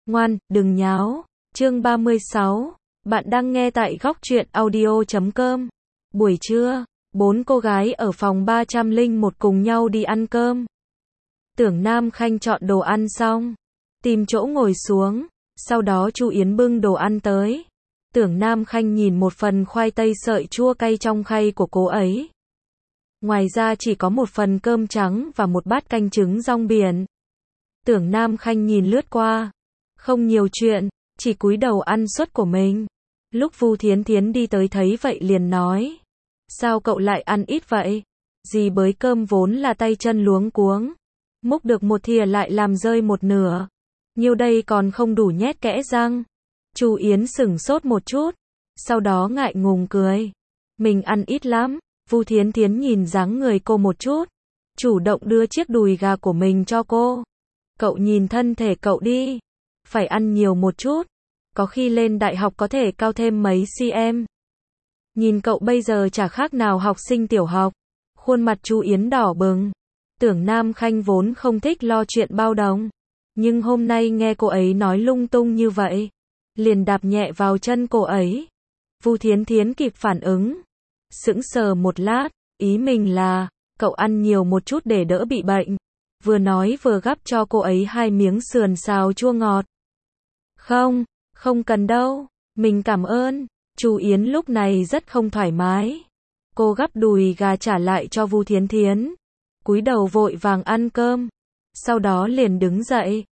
Ngoan, đừng nháo. Chương 36. Bạn đang nghe tại góc truyện audio.com. Buổi trưa, 4 cô gái ở phòng 301 cùng nhau đi ăn cơm. Tưởng Nam Khanh chọn đồ ăn xong, tìm chỗ ngồi xuống, sau đó Chu Yến bưng đồ ăn tới. Tưởng Nam Khanh nhìn một phần khoai tây sợi chua cay trong khay của cô ấy. Ngoài ra chỉ có một phần cơm trắng và một bát canh trứng rong biển. Tưởng Nam Khanh nhìn lướt qua, không nhiều chuyện, chỉ cúi đầu ăn suất của mình. Lúc Vu Thiến Thiến đi tới thấy vậy liền nói: sao cậu lại ăn ít vậy? Dì bới cơm vốn là tay chân luống cuống, múc được một thìa lại làm rơi một nửa. Nhiêu đây còn không đủ nhét kẽ răng. Chu Yến sửng sốt một chút, sau đó ngại ngùng cười. Mình ăn ít lắm. Vu Thiến Thiến nhìn dáng người cô một chút, chủ động đưa chiếc đùi gà của mình cho cô. Cậu nhìn thân thể cậu đi, phải ăn nhiều một chút, có khi lên đại học có thể cao thêm mấy cm. Nhìn cậu bây giờ chả khác nào học sinh tiểu học. Khuôn mặt Chu Yến đỏ bừng. Tưởng Nam Khanh vốn không thích lo chuyện bao đồng, nhưng hôm nay nghe cô ấy nói lung tung như vậy, liền đạp nhẹ vào chân cô ấy. Vu Thiến Thiến kịp phản ứng, sững sờ một lát, ý mình là, cậu ăn nhiều một chút để đỡ bị bệnh. Vừa nói vừa gắp cho cô ấy 2 miếng sườn xào chua ngọt. Không, không cần đâu, mình cảm ơn. Chu Yến lúc này rất không thoải mái. Cô gắp đùi gà trả lại cho Vu Thiến Thiến, cúi đầu vội vàng ăn cơm, sau đó liền đứng dậy.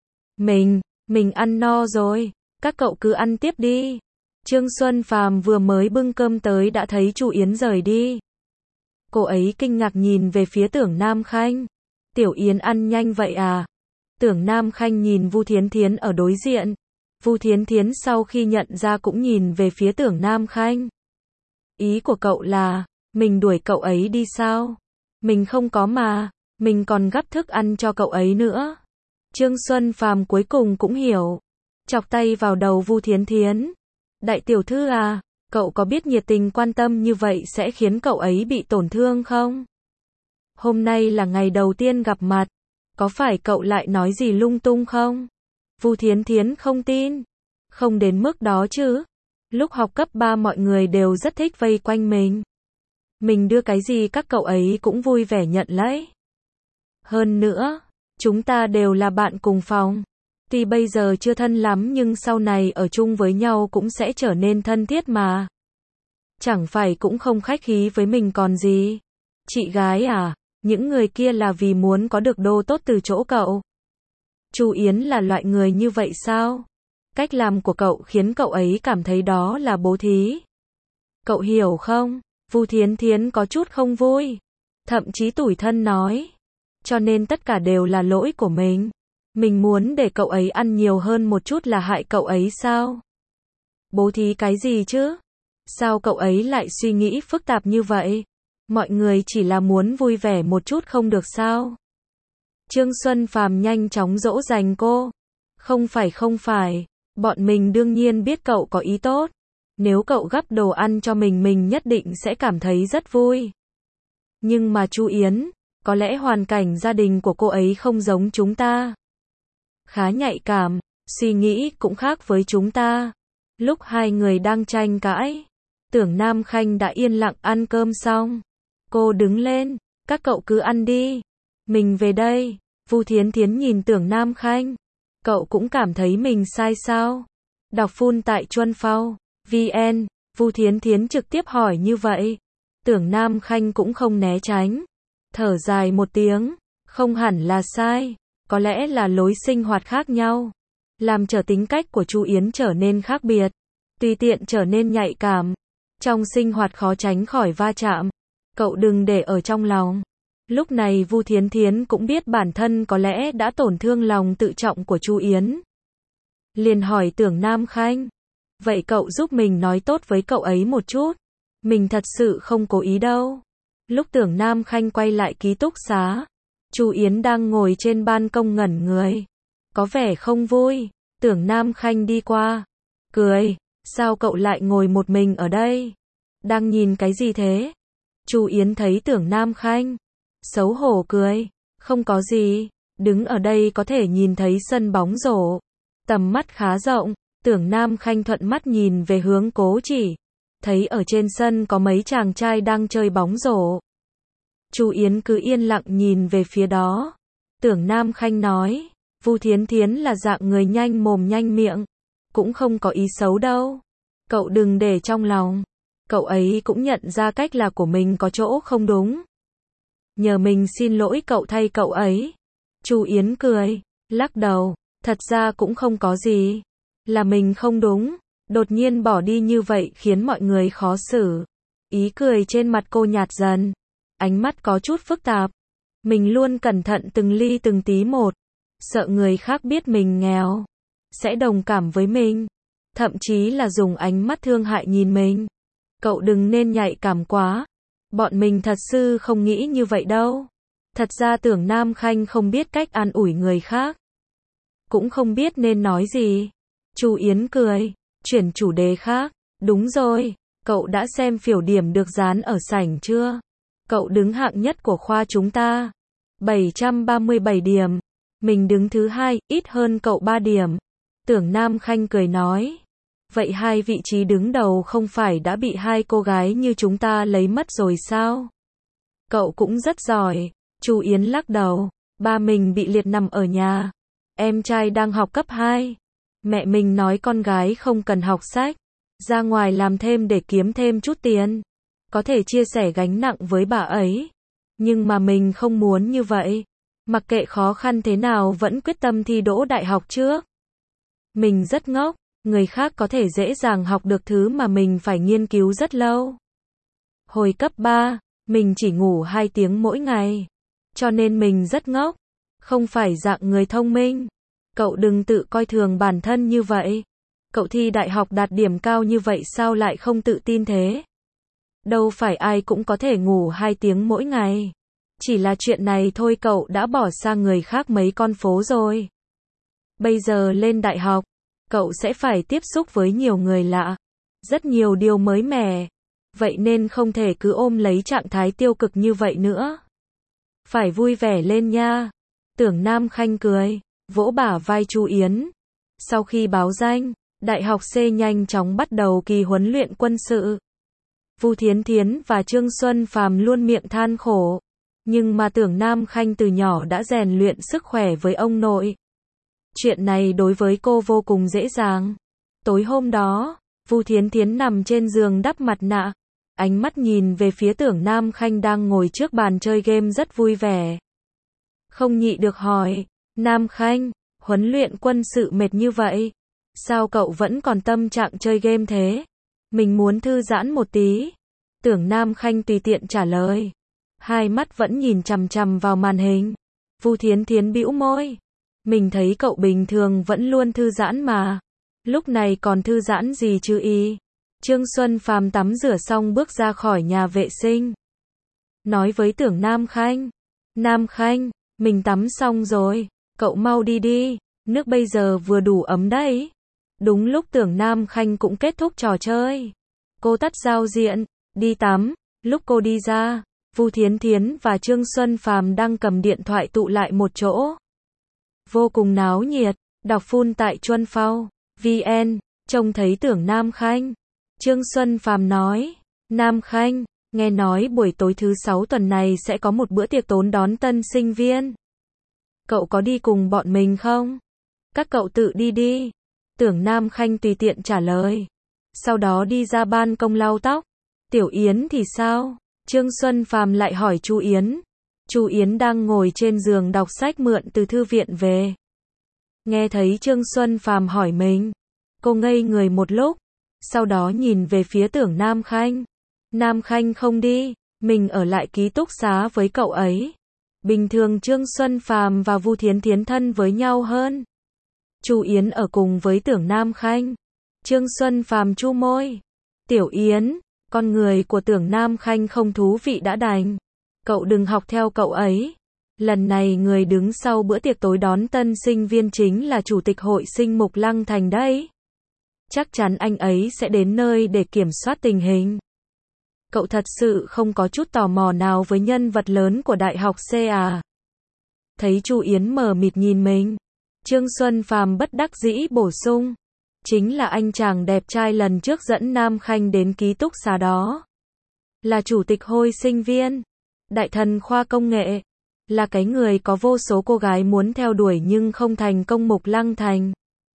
Mình ăn no rồi, các cậu cứ ăn tiếp đi. Trương Xuân Phàm vừa mới bưng cơm tới đã thấy Chu Yến rời đi. Cô ấy kinh ngạc nhìn về phía Tưởng Nam Khanh. Tiểu Yến ăn nhanh vậy à? Tưởng Nam Khanh nhìn Vu Thiến Thiến ở đối diện. Vu Thiến Thiến sau khi nhận ra cũng nhìn về phía Tưởng Nam Khanh. Ý của cậu là, mình đuổi cậu ấy đi sao? Mình không có mà, mình còn gắp thức ăn cho cậu ấy nữa. Trương Xuân Phàm cuối cùng cũng hiểu, chọc tay vào đầu Vu Thiến Thiến. Đại tiểu thư à, cậu có biết nhiệt tình quan tâm như vậy sẽ khiến cậu ấy bị tổn thương không? Hôm nay là ngày đầu tiên gặp mặt, có phải cậu lại nói gì lung tung không? Vu Thiến Thiến không tin. Không đến mức đó chứ. Lúc học cấp 3 mọi người đều rất thích vây quanh mình. Mình đưa cái gì các cậu ấy cũng vui vẻ nhận lấy. Hơn nữa, chúng ta đều là bạn cùng phòng. Tuy bây giờ chưa thân lắm nhưng sau này ở chung với nhau cũng sẽ trở nên thân thiết mà. Chẳng phải cũng không khách khí với mình còn gì. Chị gái à, những người kia là vì muốn có được đồ tốt từ chỗ cậu. Chu Yến là loại người như vậy sao? Cách làm của cậu khiến cậu ấy cảm thấy đó là bố thí. Cậu hiểu không? Vu Thiến Thiến có chút không vui, thậm chí tủi thân nói. Cho nên tất cả đều là lỗi của mình. Mình muốn để cậu ấy ăn nhiều hơn một chút là hại cậu ấy sao? Bố thí cái gì chứ? Sao cậu ấy lại suy nghĩ phức tạp như vậy? Mọi người chỉ là muốn vui vẻ một chút không được sao? Trương Xuân Phàm nhanh chóng dỗ dành cô. Không phải, bọn mình đương nhiên biết cậu có ý tốt. Nếu cậu gắp đồ ăn cho mình nhất định sẽ cảm thấy rất vui. Nhưng mà Chu Yến, có lẽ hoàn cảnh gia đình của cô ấy không giống chúng ta. Khá nhạy cảm, suy nghĩ cũng khác với chúng ta. Lúc hai người đang tranh cãi, Tưởng Nam Khanh đã yên lặng ăn cơm xong. Cô đứng lên, các cậu cứ ăn đi. Mình về đây. Vu Thiến Thiến nhìn Tưởng Nam Khanh. Cậu cũng cảm thấy mình sai sao? Đọc full tại chuanphao.vn. Vu Thiến Thiến trực tiếp hỏi như vậy. Tưởng Nam Khanh cũng không né tránh. Thở dài một tiếng. Không hẳn là sai. Có lẽ là lối sinh hoạt khác nhau, làm cho tính cách của Chu Yến trở nên khác biệt. Tùy tiện trở nên nhạy cảm. Trong sinh hoạt khó tránh khỏi va chạm. Cậu đừng để ở trong lòng. Lúc này Vu Thiến Thiến cũng biết bản thân có lẽ đã tổn thương lòng tự trọng của Chu Yến. Liền hỏi Tưởng Nam Khanh. Vậy cậu giúp mình nói tốt với cậu ấy một chút. Mình thật sự không cố ý đâu. Lúc Tưởng Nam Khanh quay lại ký túc xá, Chu Yến đang ngồi trên ban công ngẩn người, có vẻ không vui. Tưởng Nam Khanh đi qua, cười. Sao cậu lại ngồi một mình ở đây? Đang nhìn cái gì thế? Chu Yến thấy Tưởng Nam Khanh, xấu hổ cười. Không có gì, đứng ở đây có thể nhìn thấy sân bóng rổ. tầm mắt khá rộng, Tưởng Nam Khanh thuận mắt nhìn về hướng Cố Chỉ, thấy ở trên sân có mấy chàng trai đang chơi bóng rổ. Chu Yến cứ yên lặng nhìn về phía đó. Tưởng Nam Khanh nói, Vu Thiến Thiến là dạng người nhanh mồm nhanh miệng, cũng không có ý xấu đâu. Cậu đừng để trong lòng. Cậu ấy cũng nhận ra cách là của mình có chỗ không đúng. Nhờ mình xin lỗi cậu thay cậu ấy. Chu Yến cười, lắc đầu, thật ra cũng không có gì. Là mình không đúng, đột nhiên bỏ đi như vậy khiến mọi người khó xử. Ý cười trên mặt cô nhạt dần, ánh mắt có chút phức tạp. Mình luôn cẩn thận từng ly từng tí một, sợ người khác biết mình nghèo, sẽ đồng cảm với mình, thậm chí là dùng ánh mắt thương hại nhìn mình. Cậu đừng nên nhạy cảm quá, bọn mình thật sự không nghĩ như vậy đâu. Thật ra Tưởng Nam Khanh không biết cách an ủi người khác, cũng không biết nên nói gì. Chu Yến cười, chuyển chủ đề khác. Đúng rồi, cậu đã xem phiểu điểm được dán ở sảnh chưa? Cậu đứng hạng nhất của khoa chúng ta, 737 điểm. Mình đứng thứ hai, ít hơn cậu 3 điểm. Tưởng Nam Khanh cười nói, vậy hai vị trí đứng đầu không phải đã bị hai cô gái như chúng ta lấy mất rồi sao? Cậu cũng rất giỏi. Chu Yến lắc đầu, ba mình bị liệt nằm ở nhà. Em trai đang học cấp 2. Mẹ mình nói con gái không cần học sách, ra ngoài làm thêm để kiếm thêm chút tiền, có thể chia sẻ gánh nặng với bà ấy. Nhưng mà mình không muốn như vậy. Mặc kệ khó khăn thế nào vẫn quyết tâm thi đỗ đại học trước. Mình rất ngốc, người khác có thể dễ dàng học được thứ mà mình phải nghiên cứu rất lâu. Hồi cấp 3, mình chỉ ngủ 2 tiếng mỗi ngày, cho nên mình rất ngốc, không phải dạng người thông minh. Cậu đừng tự coi thường bản thân như vậy. Cậu thi đại học đạt điểm cao như vậy sao lại không tự tin thế? Đâu phải ai cũng có thể ngủ 2 tiếng mỗi ngày. Chỉ là chuyện này thôi cậu đã bỏ xa người khác mấy con phố rồi. Bây giờ lên đại học, cậu sẽ phải tiếp xúc với nhiều người lạ, rất nhiều điều mới mẻ. Vậy nên không thể cứ ôm lấy trạng thái tiêu cực như vậy nữa. Phải vui vẻ lên nha. Tưởng Nam Khanh cười, vỗ bả vai Chu Yến. Sau khi báo danh, Đại học C nhanh chóng bắt đầu kỳ huấn luyện quân sự. Vu Thiến Thiến và Trương Xuân Phàm luôn miệng than khổ. Nhưng mà Tưởng Nam Khanh từ nhỏ đã rèn luyện sức khỏe với ông nội. Chuyện này đối với cô vô cùng dễ dàng. Tối hôm đó, Vu Thiến Thiến nằm trên giường đắp mặt nạ, ánh mắt nhìn về phía Tưởng Nam Khanh đang ngồi trước bàn chơi game rất vui vẻ. Không nhịn được hỏi, Nam Khanh, huấn luyện quân sự mệt như vậy, sao cậu vẫn còn tâm trạng chơi game thế? Mình muốn thư giãn một tí. Tưởng Nam Khanh tùy tiện trả lời, hai mắt vẫn nhìn chằm chằm vào màn hình. Vu Thiến Thiến bĩu môi, mình thấy cậu bình thường vẫn luôn thư giãn mà, lúc này còn thư giãn gì chứ y. Trương Xuân Phàm tắm rửa xong bước ra khỏi nhà vệ sinh, nói với Tưởng Nam Khanh, Nam Khanh, mình tắm xong rồi, cậu mau đi đi, nước bây giờ vừa đủ ấm đấy. Đúng lúc Tưởng Nam Khanh cũng kết thúc trò chơi, cô tắt giao diện, đi tắm. Lúc cô đi ra, Vu Thiến Thiến và Trương Xuân Phàm đang cầm điện thoại tụ lại một chỗ. Vô cùng náo nhiệt, đọc phun tại Chuân Phao VN, trông thấy Tưởng Nam Khanh. Trương Xuân Phàm nói, Nam Khanh, nghe nói buổi tối thứ 6 tuần này sẽ có một bữa tiệc tốn đón tân sinh viên. Cậu có đi cùng bọn mình không? Các cậu tự đi đi. Tưởng Nam Khanh tùy tiện trả lời. Sau đó đi ra ban công lau tóc. Tiểu Yến thì sao? Trương Xuân Phàm lại hỏi Chu Yến. Chu Yến đang ngồi trên giường đọc sách mượn từ thư viện về. Nghe thấy Trương Xuân Phàm hỏi mình, cô ngây người một lúc, sau đó nhìn về phía Tưởng Nam Khanh. Nam Khanh không đi, mình ở lại ký túc xá với cậu ấy. Bình thường Trương Xuân Phàm và Vu Thiến Thiến thân với nhau hơn. Chu Yến ở cùng với Tưởng Nam Khanh. Trương Xuân Phàm chu môi. Tiểu Yến, con người của Tưởng Nam Khanh không thú vị đã đành. Cậu đừng học theo cậu ấy. Lần này người đứng sau bữa tiệc tối đón tân sinh viên chính là Chủ tịch hội sinh Mục Lăng Thành đấy. Chắc chắn anh ấy sẽ đến nơi để kiểm soát tình hình. Cậu thật sự không có chút tò mò nào với nhân vật lớn của Đại học C à? Thấy Chu Yến mờ mịt nhìn mình, Trương Xuân Phàm bất đắc dĩ bổ sung. Chính là anh chàng đẹp trai lần trước dẫn Nam Khanh đến ký túc xá đó. Là chủ tịch hội sinh viên. Đại thần khoa công nghệ. Là cái người có vô số cô gái muốn theo đuổi nhưng không thành công, Mục Lăng Thành.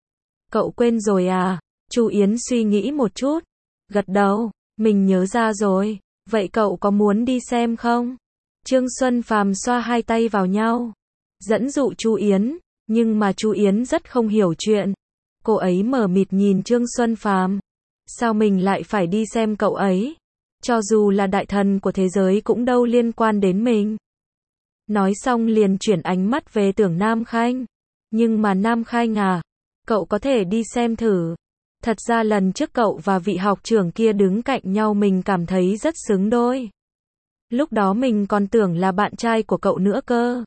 Cậu quên rồi à? Chu Yến suy nghĩ một chút. Gật đầu. Mình nhớ ra rồi. Vậy cậu có muốn đi xem không? Trương Xuân Phàm xoa hai tay vào nhau. Dẫn dụ Chu Yến. Nhưng mà Chu Yến rất không hiểu chuyện. Cô ấy mờ mịt nhìn Trương Xuân Phàm. Sao mình lại phải đi xem cậu ấy? Cho dù là đại thần của thế giới cũng đâu liên quan đến mình. Nói xong liền chuyển ánh mắt về Tưởng Nam Khanh. Nhưng mà Nam Khanh à, cậu có thể đi xem thử. Thật ra lần trước cậu và vị học trưởng kia đứng cạnh nhau mình cảm thấy rất xứng đôi. Lúc đó mình còn tưởng là bạn trai của cậu nữa cơ.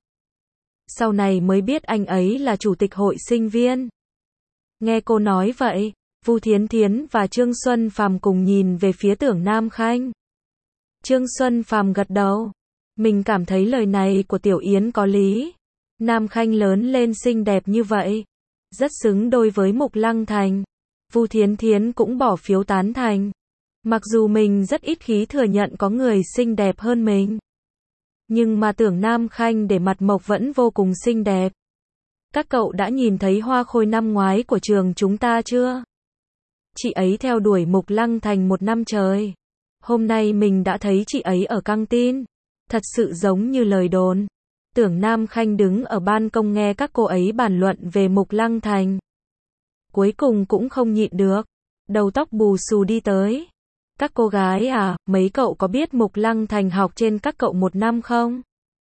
Sau này mới biết anh ấy là chủ tịch hội sinh viên. Nghe cô nói vậy, Vu Thiến Thiến và Trương Xuân Phàm cùng nhìn về phía Tưởng Nam Khanh. Trương Xuân Phàm gật đầu. Mình cảm thấy lời này của Tiểu Yến có lý. Nam Khanh lớn lên xinh đẹp như vậy, rất xứng đôi với Mục Lăng Thành. Vu Thiến Thiến cũng bỏ phiếu tán thành. Mặc dù mình rất ít khi thừa nhận có người xinh đẹp hơn mình. Nhưng mà Tưởng Nam Khanh để mặt mộc vẫn vô cùng xinh đẹp. Các cậu đã nhìn thấy hoa khôi năm ngoái của trường chúng ta chưa? Chị ấy theo đuổi Mục Lăng Thành 1 năm trời. Hôm nay mình đã thấy chị ấy ở căng tin. Thật sự giống như lời đồn. Tưởng Nam Khanh đứng ở ban công nghe các cô ấy bàn luận về Mục Lăng Thành. Cuối cùng cũng không nhịn được. Đầu tóc bù xù đi tới. Các cô gái à, mấy cậu có biết Mục Lăng Thành học trên các cậu 1 năm không?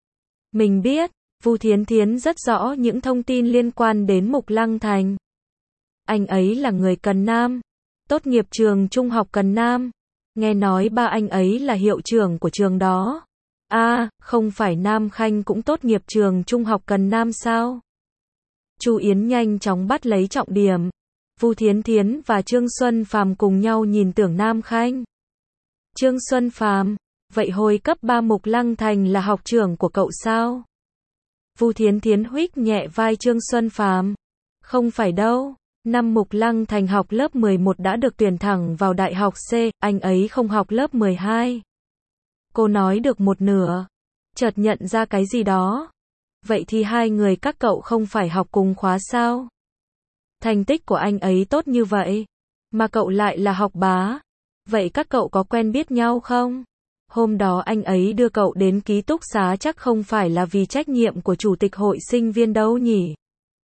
Mình biết. Vu Thiến Thiến rất rõ những thông tin liên quan đến Mục Lăng Thành. Anh ấy là người Cần Nam. Tốt nghiệp trường trung học Cần Nam. Nghe nói ba anh ấy là hiệu trưởng của trường đó. À, không phải Nam Khanh cũng tốt nghiệp trường trung học Cần Nam sao? Chu Yến nhanh chóng bắt lấy trọng điểm. Vu Thiến Thiến và Trương Xuân Phàm cùng nhau nhìn Tưởng Nam Khanh. Trương Xuân Phàm, vậy hồi cấp 3 Mục Lăng Thành là học trưởng của cậu sao? Vu Thiến Thiến huých nhẹ vai Trương Xuân Phàm. Không phải đâu. Năm Mục Lăng Thành học lớp 11 đã được tuyển thẳng vào đại học C, anh ấy không học lớp 12. Cô nói được một nửa, chợt nhận ra cái gì đó. Vậy thì hai người các cậu không phải học cùng khóa sao? Thành tích của anh ấy tốt như vậy, mà cậu lại là học bá. Vậy các cậu có quen biết nhau không? Hôm đó anh ấy đưa cậu đến ký túc xá chắc không phải là vì trách nhiệm của chủ tịch hội sinh viên đâu nhỉ?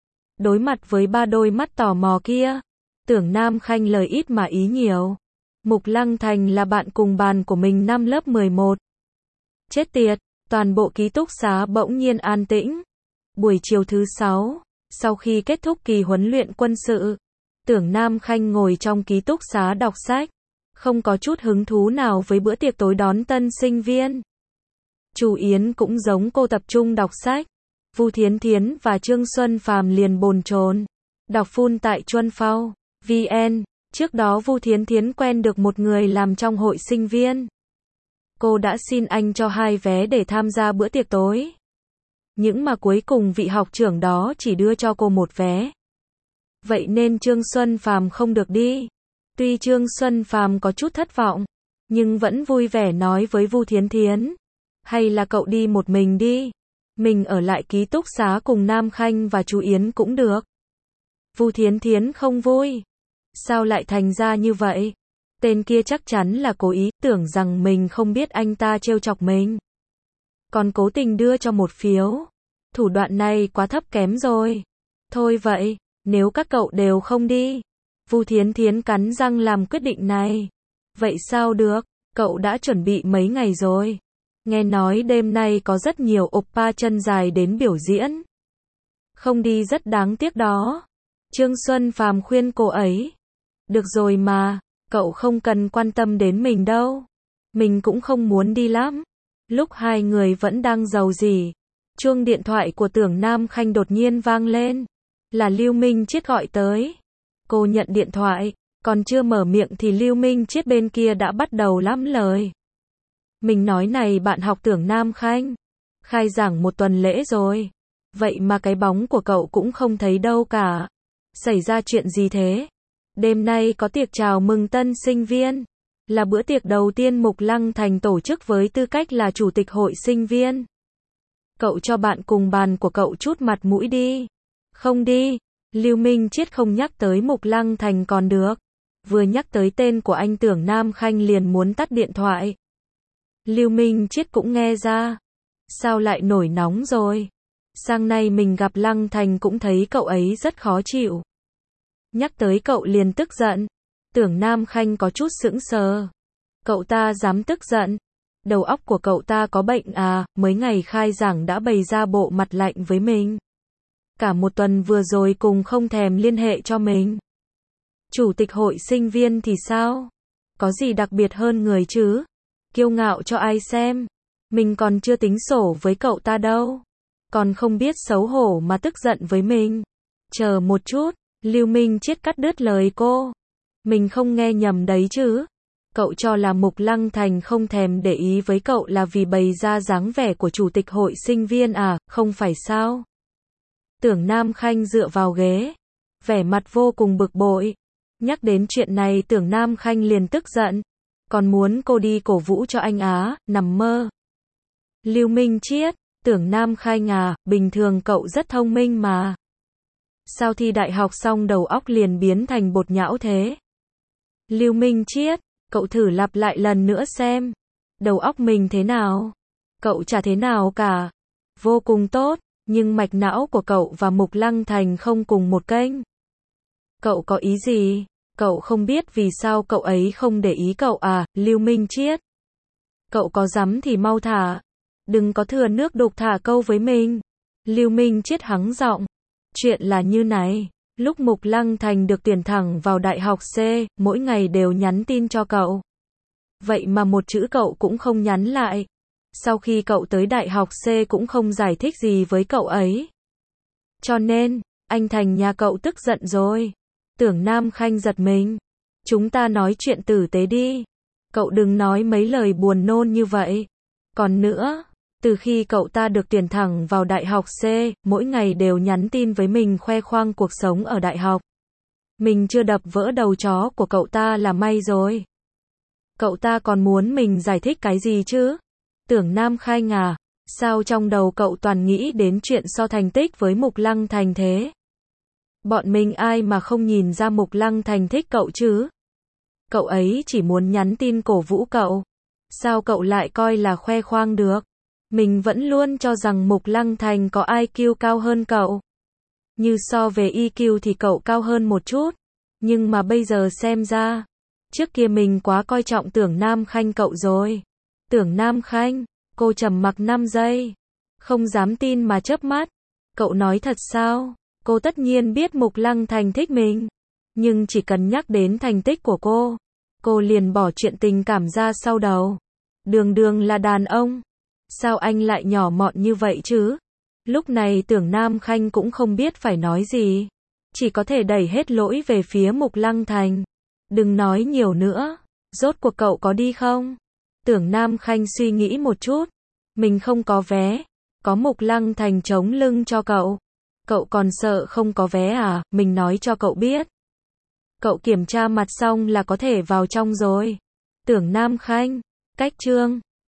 Đối mặt với ba đôi mắt tò mò kia, Tưởng Nam Khanh lời ít mà ý nhiều. Mục Lăng Thành là bạn cùng bàn của mình năm lớp 11. Chết tiệt, toàn bộ ký túc xá bỗng nhiên an tĩnh. Buổi chiều thứ 6, sau khi kết thúc kỳ huấn luyện quân sự, Tưởng Nam Khanh ngồi trong ký túc xá đọc sách, không có chút hứng thú nào với bữa tiệc tối đón tân sinh viên. Chu Yến cũng giống cô tập trung đọc sách. Vu Thiến Thiến và Trương Xuân Phàm liền bồn chồn đọc full tại Chuân Phao VN. Trước đó Vu Thiến Thiến quen được một người làm trong hội sinh viên. Cô đã xin anh cho 2 vé để tham gia bữa tiệc tối. Nhưng mà cuối cùng vị học trưởng đó chỉ đưa cho cô 1 vé. Vậy nên Trương Xuân Phàm không được đi. Tuy Trương Xuân Phàm có chút thất vọng, nhưng vẫn vui vẻ nói với Vu Thiến Thiến. Hay là cậu đi một mình đi. Mình ở lại ký túc xá cùng Nam Khanh và chú Yến cũng được. Vu Thiến Thiến không vui. Sao lại thành ra như vậy? Tên kia chắc chắn là cố ý, tưởng rằng mình không biết anh ta trêu chọc mình. Còn cố tình đưa cho 1 phiếu. Thủ đoạn này quá thấp kém rồi. Thôi vậy, nếu các cậu đều không đi. Vu Thiến Thiến cắn răng làm quyết định này. Vậy sao được, cậu đã chuẩn bị mấy ngày rồi. Nghe nói đêm nay có rất nhiều oppa chân dài đến biểu diễn. Không đi rất đáng tiếc đó. Trương Xuân Phàm khuyên cô ấy. Được rồi mà, cậu không cần quan tâm đến mình đâu. Mình cũng không muốn đi lắm. Lúc hai người vẫn đang rầu rĩ, chuông điện thoại của Tưởng Nam Khanh đột nhiên vang lên. Là Lưu Minh Chiết gọi tới. Cô nhận điện thoại, còn chưa mở miệng thì Lưu Minh Chiết bên kia đã bắt đầu lắm lời. Mình nói này bạn học Tưởng Nam Khanh, khai giảng 1 tuần lễ rồi. Vậy mà cái bóng của cậu cũng không thấy đâu cả. Xảy ra chuyện gì thế? Đêm nay có tiệc chào mừng tân sinh viên. Là bữa tiệc đầu tiên Mục Lăng Thành tổ chức với tư cách là chủ tịch hội sinh viên. Cậu cho bạn cùng bàn của cậu chút mặt mũi đi. Không đi. Lưu Minh Triết không nhắc tới Mục Lăng Thành còn được. Vừa nhắc tới tên của anh Tưởng Nam Khanh liền muốn tắt điện thoại. Lưu Minh Triết cũng nghe ra. Sao lại nổi nóng rồi? Sang nay mình gặp Lăng Thành cũng thấy cậu ấy rất khó chịu. Nhắc tới cậu liền tức giận. Tưởng Nam Khanh có chút sững sờ. Cậu ta dám tức giận? Đầu óc của cậu ta có bệnh à? Mấy ngày khai giảng đã bày ra bộ mặt lạnh với mình. Cả một tuần vừa rồi cùng không thèm liên hệ cho mình. Chủ tịch hội sinh viên thì sao? Có gì đặc biệt hơn người chứ? Kiêu ngạo cho ai xem? Mình còn chưa tính sổ với cậu ta đâu. Còn không biết xấu hổ mà tức giận với mình. Chờ một chút, Lưu Minh Triết cắt đứt lời cô. Mình không nghe nhầm đấy chứ? Cậu cho là Mục Lăng Thành không thèm để ý với cậu là vì bày ra dáng vẻ của chủ tịch hội sinh viên à, không phải sao? Tưởng Nam Khanh dựa vào ghế, vẻ mặt vô cùng bực bội. Nhắc đến chuyện này Tưởng Nam Khanh liền tức giận. Còn muốn cô đi cổ vũ cho anh á, nằm mơ. Lưu Minh Triết, Tưởng Nam Khanh à, bình thường cậu rất thông minh mà. Sao thi đại học xong đầu óc liền biến thành bột nhão thế? Lưu Minh Triết, cậu thử lặp lại lần nữa xem. Đầu óc mình thế nào? Cậu chả thế nào cả. Vô cùng tốt, nhưng mạch não của cậu và Mục Lăng Thành không cùng một kênh. Cậu có ý gì? Cậu không biết vì sao cậu ấy không để ý cậu à, Lưu Minh Triết? Cậu có dám thì mau thả. Đừng có thừa nước đục thả câu với mình. Lưu Minh Triết hắng giọng. Chuyện là như này. Lúc Mục Lăng Thành được tuyển thẳng vào đại học C, mỗi ngày đều nhắn tin cho cậu. Vậy mà một chữ cậu cũng không nhắn lại. Sau khi cậu tới đại học C cũng không giải thích gì với cậu ấy. Cho nên, anh Thành nhà cậu tức giận rồi. Tưởng Nam Khanh giật mình. Chúng ta nói chuyện tử tế đi. Cậu đừng nói mấy lời buồn nôn như vậy. Còn nữa, từ khi cậu ta được tuyển thẳng vào đại học C, mỗi ngày đều nhắn tin với mình khoe khoang cuộc sống ở đại học. Mình chưa đập vỡ đầu chó của cậu ta là may rồi. Cậu ta còn muốn mình giải thích cái gì chứ? Tưởng Nam Khanh à, sao trong đầu cậu toàn nghĩ đến chuyện so thành tích với Mục Lăng Thành thế? Bọn mình ai mà không nhìn ra Mục Lăng Thành thích cậu chứ? Cậu ấy chỉ muốn nhắn tin cổ vũ cậu. Sao cậu lại coi là khoe khoang được? Mình vẫn luôn cho rằng Mục Lăng Thành có IQ cao hơn cậu. Như so về EQ thì cậu cao hơn một chút. Nhưng mà bây giờ xem ra, trước kia mình quá coi trọng Tưởng Nam Khanh cậu rồi. Tưởng Nam Khanh, cô trầm mặc 5 giây. Không dám tin mà chớp mắt. Cậu nói thật sao? Cô tất nhiên biết Mục Lăng Thành thích mình. Nhưng chỉ cần nhắc đến thành tích của cô liền bỏ chuyện tình cảm ra sau đầu. Đường đường là đàn ông. Sao anh lại nhỏ mọn như vậy chứ? Lúc này Tưởng Nam Khanh cũng không biết phải nói gì. Chỉ có thể đẩy hết lỗi về phía Mục Lăng Thành. Đừng nói nhiều nữa. Rốt cuộc cậu có đi không? Tưởng Nam Khanh suy nghĩ một chút. Mình không có vé. Có Mục Lăng Thành chống lưng cho cậu. Cậu còn sợ không có vé à? Mình nói cho cậu biết. Cậu kiểm tra mặt xong là có thể vào trong rồi. Tưởng Nam Khanh. Cách chương